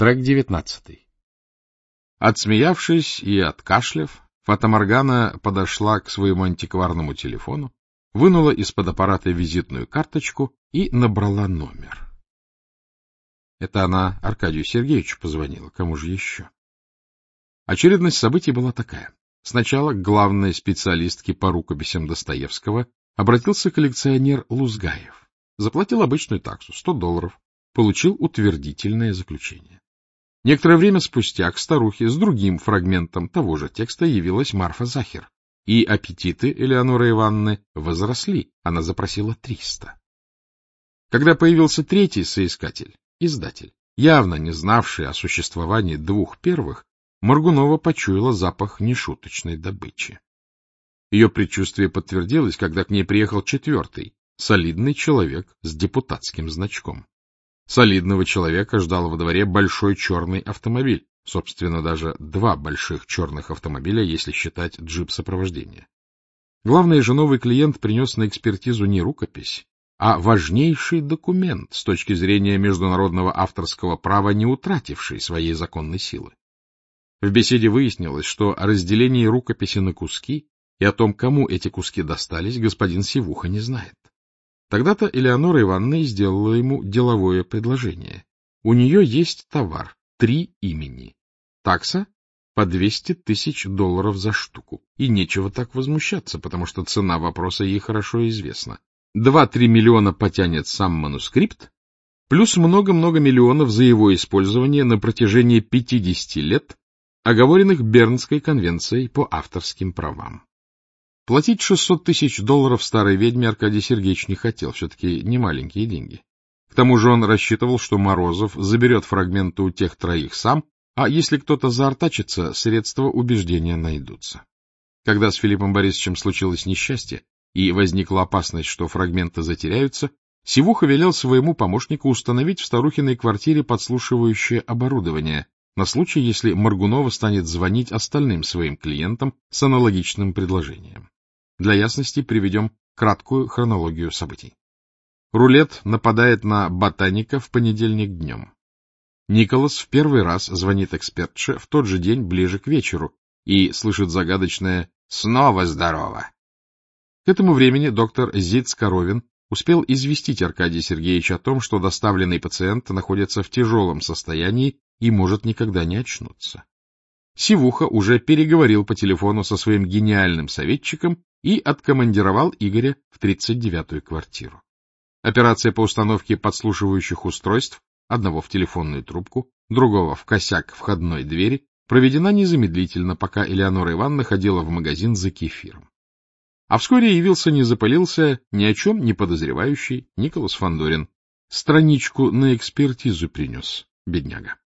Трек 19. Отсмеявшись и откашляв, Фата-Моргана подошла к своему антикварному телефону, вынула из-под аппарата визитную карточку и набрала номер. Это она Аркадию Сергеевичу позвонила, кому же еще? Очередность событий была такая. Сначала к главной специалистке по рукописям Достоевского обратился коллекционер Лузгаев. Заплатил обычную таксу — $100, получил утвердительное заключение. Некоторое время спустя к старухе с другим фрагментом того же текста явилась Марфа Захер, и аппетиты Элеоноры Ивановны возросли, она запросила 300. Когда появился третий соискатель, издатель, явно не знавший о существовании двух первых, Моргунова почуяла запах нешуточной добычи. Ее предчувствие подтвердилось, когда к ней приехал четвертый, солидный человек с депутатским значком. Солидного человека ждал во дворе большой черный автомобиль, собственно, даже два больших черных автомобиля, если считать джип сопровождения. Главное же, новый клиент принес на экспертизу не рукопись, а важнейший документ с точки зрения международного авторского права, не утративший своей законной силы. В беседе выяснилось, что о разделении рукописи на куски и о том, кому эти куски достались, господин Сивуха не знает. Тогда-то Элеонора Ивановна сделала ему деловое предложение. У нее есть товар, 3 имени. Такса по $200 000 за штуку. И нечего так возмущаться, потому что цена вопроса ей хорошо известна. 2-3 миллиона потянет сам манускрипт, плюс много-много миллионов за его использование на протяжении 50 лет, оговоренных Бернской конвенцией по авторским правам. Платить $600 000 старой ведьме Аркадий Сергеевич не хотел, все-таки не маленькие деньги. К тому же он рассчитывал, что Морозов заберет фрагменты у тех троих сам, а если кто-то заортачится, средства убеждения найдутся. Когда с Филиппом Борисовичем случилось несчастье и возникла опасность, что фрагменты затеряются, Сивуха велел своему помощнику установить в старухиной квартире подслушивающее оборудование на случай, если Моргунова станет звонить остальным своим клиентам с аналогичным предложением. Для ясности приведем краткую хронологию событий. Рулет нападает на ботаника в понедельник днем. Николас в первый раз звонит экспертше в тот же день ближе к вечеру и слышит загадочное «Снова здорово!». К этому времени доктор Зиц-Коровин успел известить Аркадия Сергеевича о том, что доставленный пациент находится в тяжелом состоянии и может никогда не очнуться. Сивуха уже переговорил по телефону со своим гениальным советчиком и откомандировал Игоря в 39-ю квартиру. Операция по установке подслушивающих устройств, одного в телефонную трубку, другого в косяк входной двери, проведена незамедлительно, пока Элеонора Ивановна ходила в магазин за кефиром. А вскоре явился, не запылился, ни о чем не подозревающий Николас Фандорин. Страничку на экспертизу принес, бедняга.